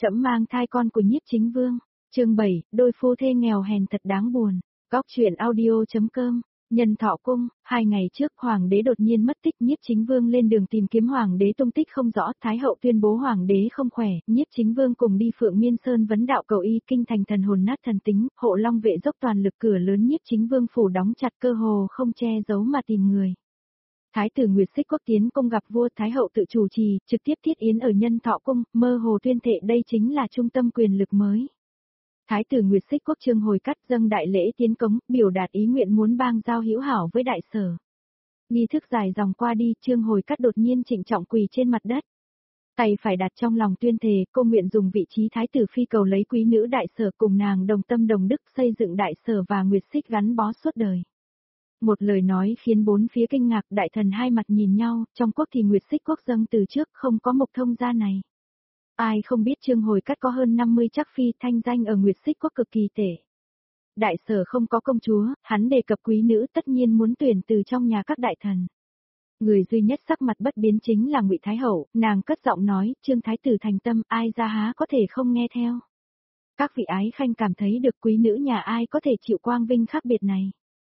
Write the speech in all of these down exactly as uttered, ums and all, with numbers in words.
Trẫm mang thai con của Nhiếp Chính Vương. Chương bảy, đôi phu thê nghèo hèn thật đáng buồn. Góc truyện audio chấm com. Nhân Thọ Cung, hai ngày trước hoàng đế đột nhiên mất tích, Nhiếp Chính Vương lên đường tìm kiếm hoàng đế tung tích không rõ, Thái hậu tuyên bố hoàng đế không khỏe, Nhiếp Chính Vương cùng đi Phượng Miên Sơn vấn đạo cầu y, kinh thành thần hồn nát thần tính, Hộ Long vệ dốc toàn lực, cửa lớn Nhiếp Chính Vương phủ đóng chặt, cơ hồ không che giấu mà tìm người. Thái tử Nguyệt Xích Quốc tiến cung gặp vua, Thái hậu tự chủ trì, trực tiếp thiết yến ở Nhân Thọ Cung, mơ hồ tuyên thệ đây chính là trung tâm quyền lực mới. Thái tử Nguyệt Xích Quốc Trương Hồi Cắt dâng đại lễ tiến cống, biểu đạt ý nguyện muốn bang giao hữu hảo với đại sở. Nghi thức dài dòng qua đi, Trương Hồi Cắt đột nhiên trịnh trọng quỳ trên mặt đất. Tay phải đặt trong lòng tuyên thề, cô nguyện dùng vị trí thái tử phi cầu lấy quý nữ đại sở cùng nàng đồng tâm đồng đức xây dựng đại sở và Nguyệt Xích gắn bó suốt đời. Một lời nói khiến bốn phía kinh ngạc, đại thần hai mặt nhìn nhau, trong quốc thì Nguyệt Xích Quốc dâng từ trước không có mục thông gia này. Ai không biết Trương Hồi Cắt có hơn năm mươi chắc phi, thanh danh ở Nguyệt Xích Quốc cực kỳ tệ. Đại sở không có công chúa, hắn đề cập quý nữ tất nhiên muốn tuyển từ trong nhà các đại thần. Người duy nhất sắc mặt bất biến chính là Ngụy Thái hậu, nàng cất giọng nói, Trương thái tử thành tâm, ai ra há có thể không nghe theo. Các vị ái khanh cảm thấy được quý nữ nhà ai có thể chịu quang vinh khác biệt này.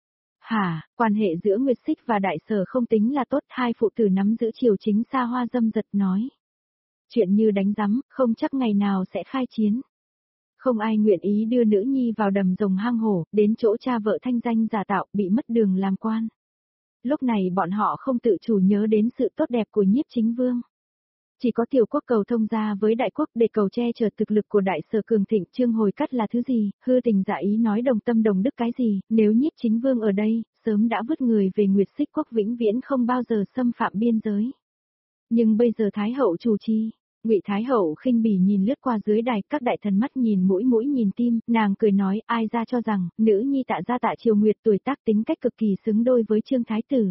Hả, quan hệ giữa Nguyệt Xích và đại sở không tính là tốt, hai phụ tử nắm giữ triều chính xa hoa dâm dật nói. Chuyện như đánh rắm, không chắc ngày nào sẽ khai chiến. Không ai nguyện ý đưa nữ nhi vào đầm rồng hang hổ, đến chỗ cha vợ thanh danh giả tạo, bị mất đường làm quan. Lúc này bọn họ không tự chủ nhớ đến sự tốt đẹp của Nhiếp Chính Vương. Chỉ có tiểu quốc cầu thông gia với đại quốc để cầu che chở thực lực của đại sở cường thịnh. Trương Hồi Cắt là thứ gì, hư tình giả ý nói đồng tâm đồng đức cái gì, nếu Nhiếp Chính Vương ở đây, sớm đã vứt người về Nguyệt Xích Quốc vĩnh viễn không bao giờ xâm phạm biên giới. Nhưng bây giờ Thái hậu chủ trì. Ngụy Thái hậu khinh bỉ nhìn lướt qua dưới đài, các đại thần mắt nhìn mũi mũi nhìn tim, nàng cười nói, ai ra cho rằng, nữ nhi Tạ gia Tạ Triều Nguyệt tuổi tác tính cách cực kỳ xứng đôi với Trương thái tử.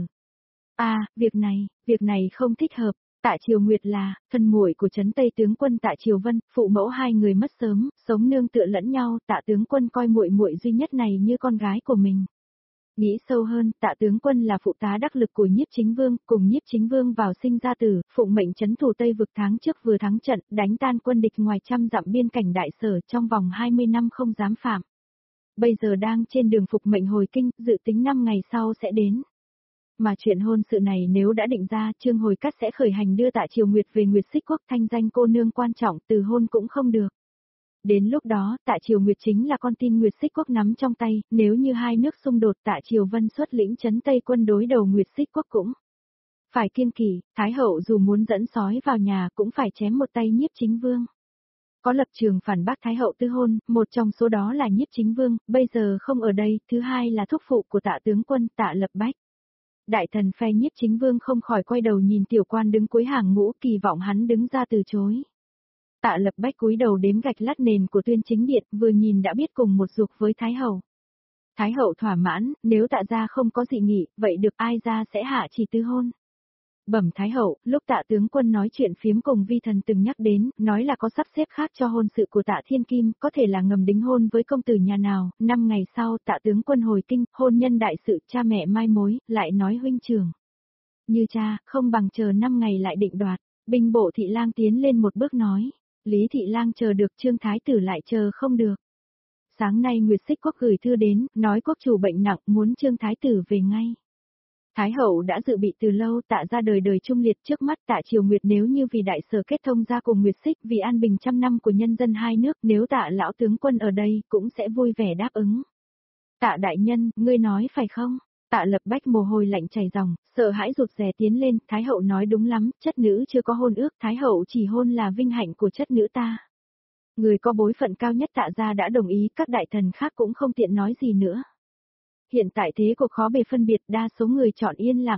À, việc này, việc này không thích hợp. Tạ Triều Nguyệt là thân muội của trấn Tây tướng quân Tạ Triều Vân, phụ mẫu hai người mất sớm, sống nương tựa lẫn nhau, Tạ tướng quân coi muội muội duy nhất này như con gái của mình. Nghĩ sâu hơn, Tạ tướng quân là phụ tá đắc lực của Nhiếp Chính Vương, cùng Nhiếp Chính Vương vào sinh ra tử, phụng mệnh trấn thủ Tây vực tháng trước vừa thắng trận, đánh tan quân địch ngoài trăm dặm biên cảnh đại sở trong vòng hai mươi năm không dám phạm. Bây giờ đang trên đường phục mệnh hồi kinh, dự tính năm ngày sau sẽ đến. Mà chuyện hôn sự này nếu đã định ra, Trương Hồi Cắt sẽ khởi hành đưa Tạ Triều Nguyệt về Nguyệt Xích Quốc, thanh danh cô nương quan trọng, từ hôn cũng không được. Đến lúc đó, Tạ Triều Nguyệt chính là con tin Nguyệt Xích Quốc nắm trong tay, nếu như hai nước xung đột, Tạ Triều Vân xuất lĩnh trấn Tây quân đối đầu Nguyệt Xích Quốc cũng phải kiên kỵ. Thái hậu dù muốn dẫn sói vào nhà cũng phải chém một tay Nhiếp Chính Vương. Có lập trường phản bác Thái hậu tư hôn, một trong số đó là Nhiếp Chính Vương, bây giờ không ở đây, thứ hai là thúc phụ của Tạ tướng quân Tạ Lập Bách. Đại thần phe Nhiếp Chính Vương không khỏi quay đầu nhìn tiểu quan đứng cuối hàng ngũ, kỳ vọng hắn đứng ra từ chối. Tạ Lập Bách cúi đầu đếm gạch lát nền của Tuyên Chính Điện, vừa nhìn đã biết cùng một ruột với Thái hậu. Thái hậu thỏa mãn, nếu Tạ gia không có dị nghị, vậy được ai ra sẽ hạ chỉ tư hôn. Bẩm Thái hậu, lúc Tạ tướng quân nói chuyện phiếm cùng vi thần từng nhắc đến, nói là có sắp xếp khác cho hôn sự của Tạ Thiên Kim, có thể là ngầm đính hôn với công tử nhà nào, năm ngày sau Tạ tướng quân hồi kinh, hôn nhân đại sự, cha mẹ mai mối, lại nói huynh trưởng. Như cha, không bằng chờ năm ngày lại định đoạt. Binh bộ thị lang tiến lên một bước nói. Lý thị lang chờ được, Trương thái tử lại chờ không được. Sáng nay Nguyệt Xích Quốc gửi thư đến, nói quốc chủ bệnh nặng, muốn Trương thái tử về ngay. Thái hậu đã dự bị từ lâu, Tạ ra đời đời trung liệt, trước mắt Tạ Triều Nguyệt nếu như vì đại sở kết thông ra cùng Nguyệt Xích, vì an bình trăm năm của nhân dân hai nước, nếu Tạ lão tướng quân ở đây, cũng sẽ vui vẻ đáp ứng. Tạ đại nhân, ngươi nói phải không? Tạ Lập Bách mồ hôi lạnh chảy ròng, sợ hãi rụt rè tiến lên, Thái hậu nói đúng lắm, chất nữ chưa có hôn ước, Thái hậu chỉ hôn là vinh hạnh của chất nữ ta. Người có bối phận cao nhất Tạ gia đã đồng ý, các đại thần khác cũng không tiện nói gì nữa. Hiện tại thế cuộc khó bề phân biệt, đa số người chọn yên lặng.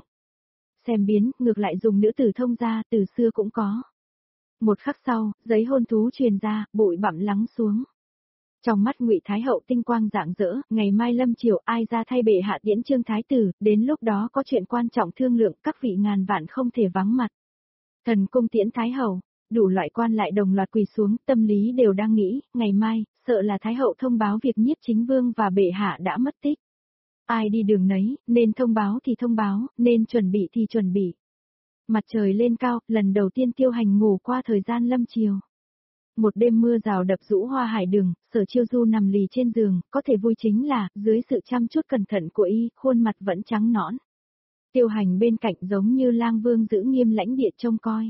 Xem biến, ngược lại dùng nữ tử thông gia, từ xưa cũng có. Một khắc sau, giấy hôn thú truyền ra, bụi bặm lắng xuống. Trong mắt Ngụy Thái hậu tinh quang rạng rỡ, ngày mai lâm chiều ai ra thay bệ hạ tiễn Trương thái tử, đến lúc đó có chuyện quan trọng thương lượng, các vị ngàn vạn không thể vắng mặt. Thần cung tiễn Thái hậu, đủ loại quan lại đồng loạt quỳ xuống, tâm lý đều đang nghĩ, ngày mai, sợ là Thái hậu thông báo việc Nhiếp Chính Vương và bệ hạ đã mất tích. Ai đi đường nấy, nên thông báo thì thông báo, nên chuẩn bị thì chuẩn bị. Mặt trời lên cao, lần đầu tiên Tiêu Hành ngủ qua thời gian lâm chiều. một đêm mưa rào đập rũ hoa hải đường, Sở Chiêu Du nằm lì trên giường, có thể vui chính là, dưới sự chăm chút cẩn thận của y, khuôn mặt vẫn trắng nõn. Tiêu Hành bên cạnh giống như lang vương giữ nghiêm lãnh địa trông coi.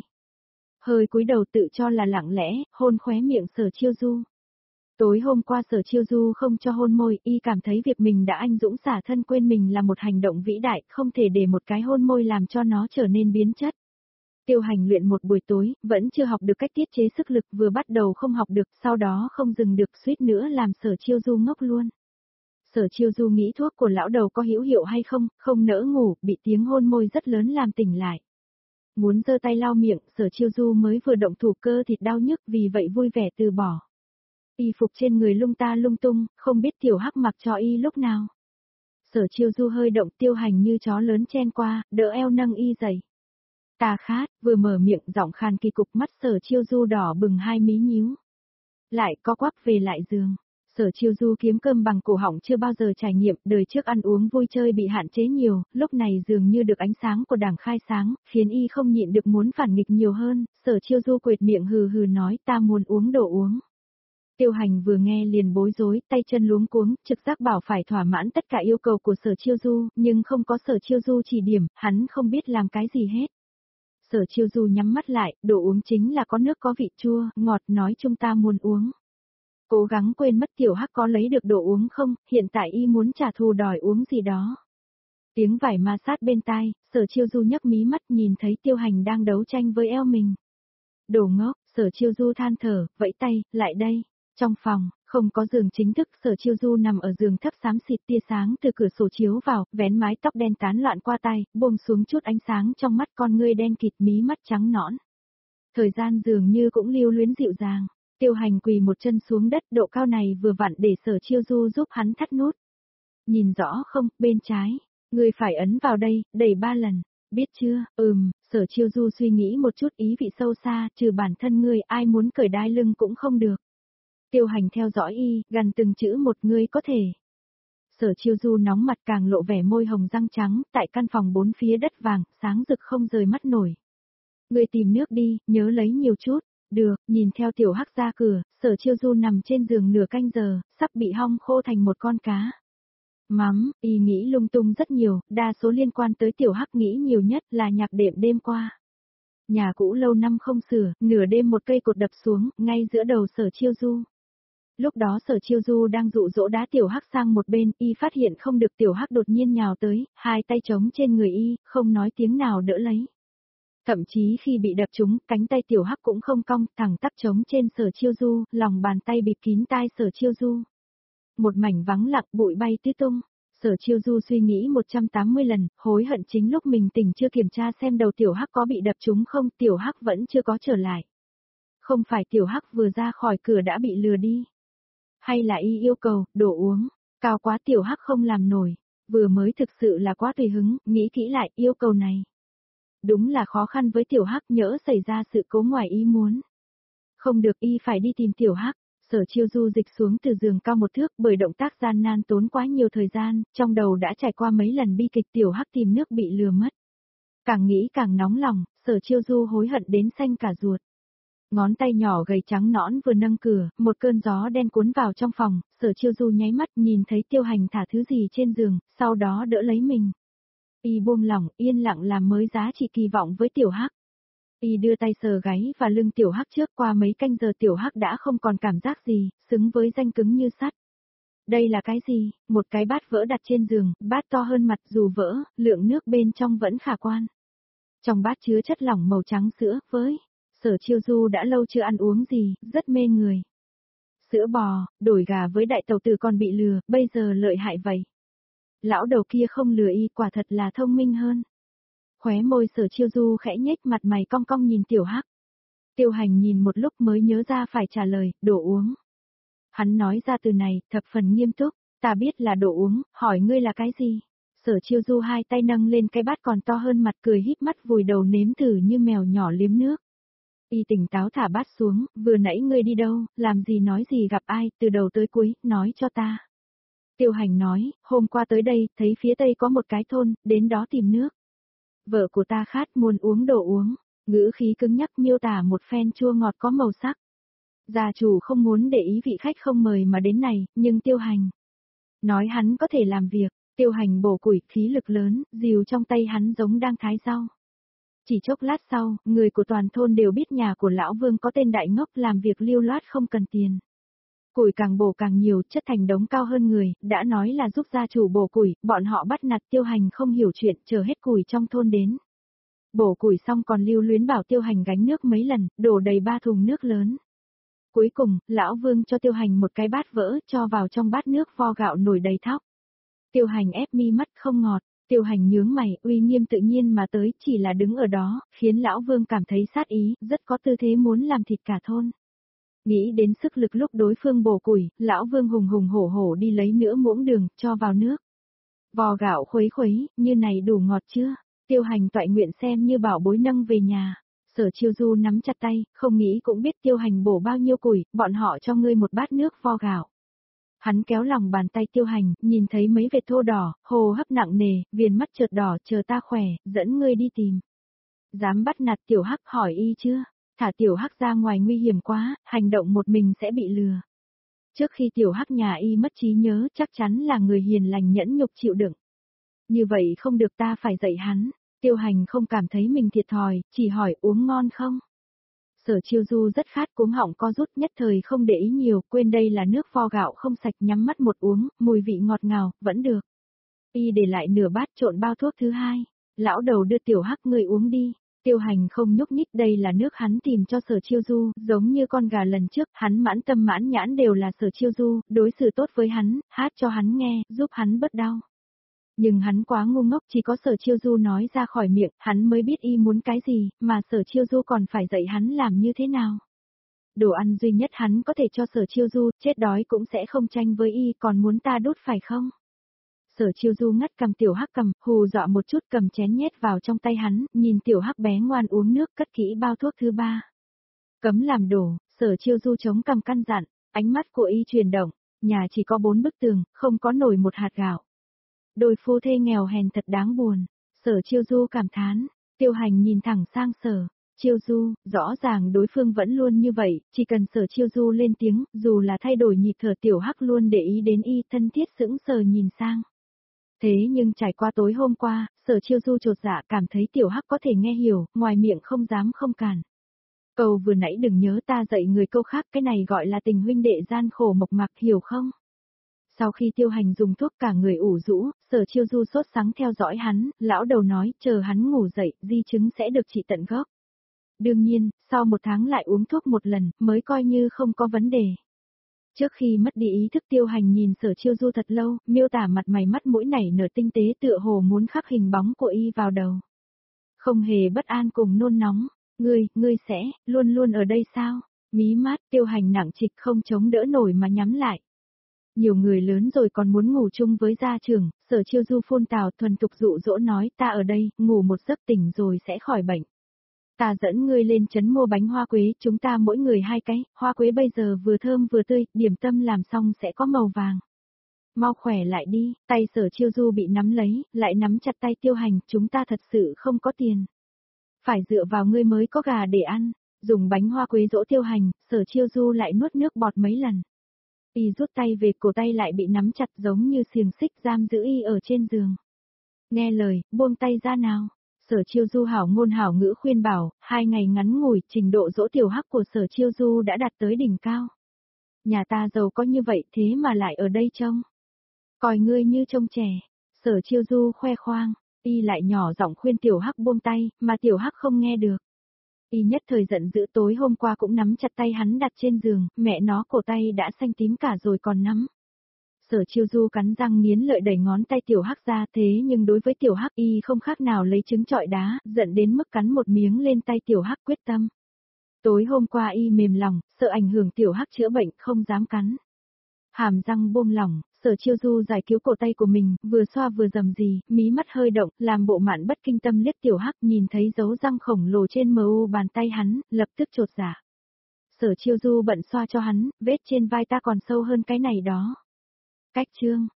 Hơi cúi đầu tự cho là lặng lẽ, hôn khóe miệng Sở Chiêu Du. Tối hôm qua Sở Chiêu Du không cho hôn môi, y cảm thấy việc mình đã anh dũng xả thân quên mình là một hành động vĩ đại, không thể để một cái hôn môi làm cho nó trở nên biến chất. Tiêu Hành luyện một buổi tối, vẫn chưa học được cách tiết chế sức lực, vừa bắt đầu không học được, sau đó không dừng được, suýt nữa làm Sở Chiêu Du ngốc luôn. Sở Chiêu Du nghĩ thuốc của lão đầu có hữu hiệu hay không, không nỡ ngủ, bị tiếng hôn môi rất lớn làm tỉnh lại. Muốn giơ tay lau miệng, Sở Chiêu Du mới vừa động thủ cơ thịt đau nhức, vì vậy vui vẻ từ bỏ. Y phục trên người lung ta lung tung, không biết Tiểu Hắc mặc cho y lúc nào. Sở Chiêu Du hơi động, Tiêu Hành như chó lớn chen qua, đỡ eo nâng y dậy. Ta khát, vừa mở miệng giọng khàn kỳ cục, mắt Sở Chiêu Du đỏ bừng hai mí nhíu. Lại có quắp về lại giường. Sở Chiêu Du kiếm cơm bằng cổ họng chưa bao giờ trải nghiệm, đời trước ăn uống vui chơi bị hạn chế nhiều, lúc này dường như được ánh sáng của Đảng khai sáng, khiến y không nhịn được muốn phản nghịch nhiều hơn. Sở Chiêu Du quệt miệng hừ hừ nói, ta muốn uống đồ uống. Tiêu Hành vừa nghe liền bối rối, tay chân luống cuống, trực giác bảo phải thỏa mãn tất cả yêu cầu của Sở Chiêu Du, nhưng không có Sở Chiêu Du chỉ điểm, hắn không biết làm cái gì hết. Sở Chiêu Du nhắm mắt lại, đồ uống chính là có nước có vị chua, ngọt, nói chúng ta muốn uống. Cố gắng quên mất Tiểu Hắc có lấy được đồ uống không, hiện tại y muốn trả thù đòi uống gì đó. Tiếng vải ma sát bên tai, Sở Chiêu Du nhấc mí mắt nhìn thấy Tiêu Hành đang đấu tranh với eo mình. Đồ ngốc, Sở Chiêu Du than thở, vẫy tay, lại đây. Trong phòng, không có giường chính thức, Sở Chiêu Du nằm ở giường thấp xám xịt, tia sáng từ cửa sổ chiếu vào, vén mái tóc đen tán loạn qua tay, buông xuống chút ánh sáng trong mắt, con ngươi đen kịt, mí mắt trắng nõn. Thời gian dường như cũng lưu luyến dịu dàng. Tiêu Hành quỳ một chân xuống đất, độ cao này vừa vặn để Sở Chiêu Du giúp hắn thắt nút. Nhìn rõ không, bên trái, ngươi phải ấn vào đây, đẩy ba lần, biết chưa? Ừm, Sở Chiêu Du suy nghĩ một chút, ý vị sâu xa, trừ bản thân ngươi, ai muốn cởi đai lưng cũng không được. Tiêu Hành theo dõi y, gần từng chữ một, ngươi có thể. Sở Chiêu Du nóng mặt càng lộ vẻ môi hồng răng trắng, tại căn phòng bốn phía đất vàng, sáng rực không rời mắt nổi. Ngươi tìm nước đi, nhớ lấy nhiều chút. Được, nhìn theo Tiểu Hắc ra cửa, Sở Chiêu Du nằm trên giường nửa canh giờ, sắp bị hong khô thành một con cá. Mắm, y nghĩ lung tung rất nhiều, đa số liên quan tới Tiểu Hắc nghĩ nhiều nhất là nhạc đệm đêm qua. Nhà cũ lâu năm không sửa, nửa đêm một cây cột đập xuống, ngay giữa đầu Sở Chiêu Du. Lúc đó Sở Chiêu Du đang dụ dỗ đá Tiểu Hắc sang một bên, y phát hiện không được, Tiểu Hắc đột nhiên nhào tới, hai tay trống trên người y, không nói tiếng nào đỡ lấy. Thậm chí khi bị đập trúng, cánh tay Tiểu Hắc cũng không cong, thẳng tắp trống trên Sở Chiêu Du, lòng bàn tay bịt kín tai Sở Chiêu Du. Một mảnh vắng lặng, bụi bay tứ tung. Sở Chiêu Du suy nghĩ một trăm tám mươi lần, hối hận chính lúc mình tỉnh chưa kiểm tra xem đầu Tiểu Hắc có bị đập trúng không, Tiểu Hắc vẫn chưa có trở lại. Không phải Tiểu Hắc vừa ra khỏi cửa đã bị lừa đi. Hay là y yêu cầu, đồ uống, cao quá Tiểu Hắc không làm nổi, vừa mới thực sự là quá tùy hứng, nghĩ kỹ lại, yêu cầu này. Đúng là khó khăn với Tiểu Hắc, nhỡ xảy ra sự cố ngoài ý muốn. Không được, y phải đi tìm Tiểu Hắc. Sở Chiêu Du dịch xuống từ giường cao một thước, bởi động tác gian nan tốn quá nhiều thời gian, trong đầu đã trải qua mấy lần bi kịch Tiểu Hắc tìm nước bị lừa mất. Càng nghĩ càng nóng lòng, Sở Chiêu Du hối hận đến xanh cả ruột. Ngón tay nhỏ gầy trắng nõn vừa nâng cửa, một cơn gió đen cuốn vào trong phòng, Sở Chiêu Du nháy mắt nhìn thấy Tiêu Hành thả thứ gì trên giường, sau đó đỡ lấy mình. Y buông lỏng, yên lặng làm mới giá trị kỳ vọng với Tiểu Hắc. Y đưa tay sờ gáy và lưng Tiểu Hắc, trước qua mấy canh giờ Tiểu Hắc đã không còn cảm giác gì, xứng với danh cứng như sắt. Đây là cái gì? Một cái bát vỡ đặt trên giường, bát to hơn mặt, dù vỡ, lượng nước bên trong vẫn khả quan. Trong bát chứa chất lỏng màu trắng sữa, với Sở Chiêu Du đã lâu chưa ăn uống gì, rất mê người. Sữa bò, đổi gà với đại tàu tử còn bị lừa, bây giờ lợi hại vậy. Lão đầu kia không lừa y, quả thật là thông minh hơn. Khóe môi Sở Chiêu Du khẽ nhếch, mặt mày cong cong nhìn Tiểu Hắc. Tiêu Hành nhìn một lúc mới nhớ ra phải trả lời, đồ uống. Hắn nói ra từ này, thập phần nghiêm túc, ta biết là đồ uống, hỏi ngươi là cái gì? Sở Chiêu Du hai tay nâng lên cái bát còn to hơn mặt, cười híp mắt vùi đầu nếm thử như mèo nhỏ liếm nước. Y tỉnh táo thả bát xuống, vừa nãy ngươi đi đâu, làm gì nói gì gặp ai, từ đầu tới cuối, nói cho ta. Tiêu Hành nói, hôm qua tới đây, thấy phía tây có một cái thôn, đến đó tìm nước. Vợ của ta khát muốn uống đồ uống, ngữ khí cứng nhắc miêu tả một phen chua ngọt có màu sắc. Gia chủ không muốn để ý vị khách không mời mà đến này, nhưng Tiêu Hành nói hắn có thể làm việc. Tiêu Hành bổ củi, khí lực lớn, rìu trong tay hắn giống đang thái rau. Chỉ chốc lát sau, người của toàn thôn đều biết nhà của lão Vương có tên đại ngốc làm việc lưu loát không cần tiền. Củi càng bổ càng nhiều, chất thành đống cao hơn người, đã nói là giúp gia chủ bổ củi, bọn họ bắt nạt Tiêu Hành không hiểu chuyện, chờ hết củi trong thôn đến. Bổ củi xong còn lưu luyến bảo Tiêu Hành gánh nước mấy lần, đổ đầy ba thùng nước lớn. Cuối cùng, lão Vương cho Tiêu Hành một cái bát vỡ, cho vào trong bát nước vo gạo nổi đầy thóc. Tiêu Hành ép mi mắt không ngọt, Tiêu Hành nhướng mày, uy nghiêm tự nhiên mà tới, chỉ là đứng ở đó, khiến lão Vương cảm thấy sát ý, rất có tư thế muốn làm thịt cả thôn. Nghĩ đến sức lực lúc đối phương bổ củi, lão Vương hùng hùng hổ hổ đi lấy nữa muỗng đường, cho vào nước. Vò gạo khuấy khuấy, như này đủ ngọt chưa? Tiêu Hành toại nguyện xem như bảo bối nâng về nhà. Sở Chiêu Du nắm chặt tay, không nghĩ cũng biết Tiêu Hành bổ bao nhiêu củi, bọn họ cho ngươi một bát nước vo gạo. Hắn kéo lòng bàn tay Tiêu Hành, nhìn thấy mấy vệt thô đỏ, hô hấp nặng nề, viền mắt chợt đỏ, chờ ta khỏe, dẫn ngươi đi tìm. Dám bắt nạt Tiểu Hắc, hỏi y chưa? Thả Tiểu Hắc ra ngoài nguy hiểm quá, hành động một mình sẽ bị lừa. Trước khi Tiểu Hắc nhà y mất trí nhớ, chắc chắn là người hiền lành nhẫn nhục chịu đựng. Như vậy không được, ta phải dạy hắn. Tiêu Hành không cảm thấy mình thiệt thòi, chỉ hỏi uống ngon không? Sở Chiêu Du rất khát, cuống họng co rút, nhất thời không để ý nhiều, quên đây là nước vo gạo không sạch, nhắm mắt một uống, mùi vị ngọt ngào, vẫn được. Y để lại nửa bát trộn bao thuốc thứ hai. Lão đầu đưa Tiểu Hắc, ngươi uống đi. Tiêu Hành không nhúc nhích, đây là nước hắn tìm cho Sở Chiêu Du, giống như con gà lần trước, hắn mãn tâm mãn nhãn đều là Sở Chiêu Du, đối xử tốt với hắn, hát cho hắn nghe, giúp hắn bớt đau. Nhưng hắn quá ngu ngốc, chỉ có Sở Chiêu Du nói ra khỏi miệng, hắn mới biết y muốn cái gì, mà Sở Chiêu Du còn phải dạy hắn làm như thế nào. Đồ ăn duy nhất hắn có thể cho Sở Chiêu Du, chết đói cũng sẽ không tranh với y, còn muốn ta đút phải không? Sở Chiêu Du ngắt cầm Tiểu Hắc cầm, hù dọa một chút, cầm chén nhét vào trong tay hắn, nhìn Tiểu Hắc bé ngoan uống nước, cất kỹ bao thuốc thứ ba. Cấm làm đổ, Sở Chiêu Du chống cằm căn dặn, ánh mắt của y chuyển động, nhà chỉ có bốn bức tường, không có nổi một hạt gạo. Đôi phu thê nghèo hèn thật đáng buồn. Sở Chiêu Du cảm thán. Tiêu Hành nhìn thẳng sang Sở Chiêu Du, rõ ràng đối phương vẫn luôn như vậy, chỉ cần Sở Chiêu Du lên tiếng, dù là thay đổi nhịp thở, Tiểu Hắc luôn để ý đến y, thân thiết sững sờ nhìn sang. Thế nhưng trải qua tối hôm qua, Sở Chiêu Du chột dạ, cảm thấy Tiểu Hắc có thể nghe hiểu, ngoài miệng không dám không cản. Câu vừa nãy đừng nhớ ta dạy người câu khác, cái này gọi là tình huynh đệ gian khổ mộc mạc, hiểu không? Sau khi Tiêu Hành dùng thuốc cả người ủ rũ, Sở Chiêu Du sốt sắng theo dõi hắn, lão đầu nói, chờ hắn ngủ dậy, di chứng sẽ được trị tận gốc. Đương nhiên, sau một tháng lại uống thuốc một lần, mới coi như không có vấn đề. Trước khi mất đi ý thức, Tiêu Hành nhìn Sở Chiêu Du thật lâu, miêu tả mặt mày mắt mũi nảy nở tinh tế, tựa hồ muốn khắc hình bóng của y vào đầu. Không hề bất an cùng nôn nóng, ngươi, ngươi sẽ, luôn luôn ở đây sao? Mí mắt Tiêu Hành nặng trịch không chống đỡ nổi mà nhắm lại. Nhiều người lớn rồi còn muốn ngủ chung với gia trưởng, Sở Chiêu Du phun tào thuần tục dụ dỗ nói, ta ở đây, ngủ một giấc tỉnh rồi sẽ khỏi bệnh. Ta dẫn ngươi lên trấn mua bánh hoa quế, chúng ta mỗi người hai cái, hoa quế bây giờ vừa thơm vừa tươi, điểm tâm làm xong sẽ có màu vàng. Mau khỏe lại đi, tay Sở Chiêu Du bị nắm lấy, lại nắm chặt tay Tiêu Hành, chúng ta thật sự không có tiền. Phải dựa vào ngươi mới có gà để ăn, dùng bánh hoa quế dỗ Tiêu Hành, Sở Chiêu Du lại nuốt nước bọt mấy lần. Y rút tay về, cổ tay lại bị nắm chặt giống như xiềng xích giam giữ y ở trên giường. Nghe lời, buông tay ra nào. Sở Chiêu Du hảo ngôn hảo ngữ khuyên bảo, hai ngày ngắn ngủi, trình độ dỗ Tiểu Hắc của Sở Chiêu Du đã đạt tới đỉnh cao. Nhà ta giàu có như vậy thế mà lại ở đây trông. Coi ngươi như trông trẻ. Sở Chiêu Du khoe khoang, y lại nhỏ giọng khuyên Tiểu Hắc buông tay, mà Tiểu Hắc không nghe được. Y nhất thời giận dữ, tối hôm qua cũng nắm chặt tay hắn đặt trên giường, mẹ nó cổ tay đã xanh tím cả rồi còn nắm. Sở Chiêu Du cắn răng nghiến lợi đẩy ngón tay Tiểu Hắc ra, thế nhưng đối với Tiểu Hắc y không khác nào lấy trứng trọi đá, giận đến mức cắn một miếng lên tay Tiểu Hắc quyết tâm. Tối hôm qua y mềm lòng, sợ ảnh hưởng Tiểu Hắc chữa bệnh không dám cắn. Hàm răng buông lỏng, Sở Chiêu Du giải cứu cổ tay của mình, vừa xoa vừa rầm rì, mí mắt hơi động, làm bộ mạn bất kinh tâm liếc Tiểu Hắc, nhìn thấy dấu răng khổng lồ trên mờ u bàn tay hắn, lập tức chột dạ. Sở Chiêu Du bận xoa cho hắn, vết trên vai ta còn sâu hơn cái này đó. Cách chương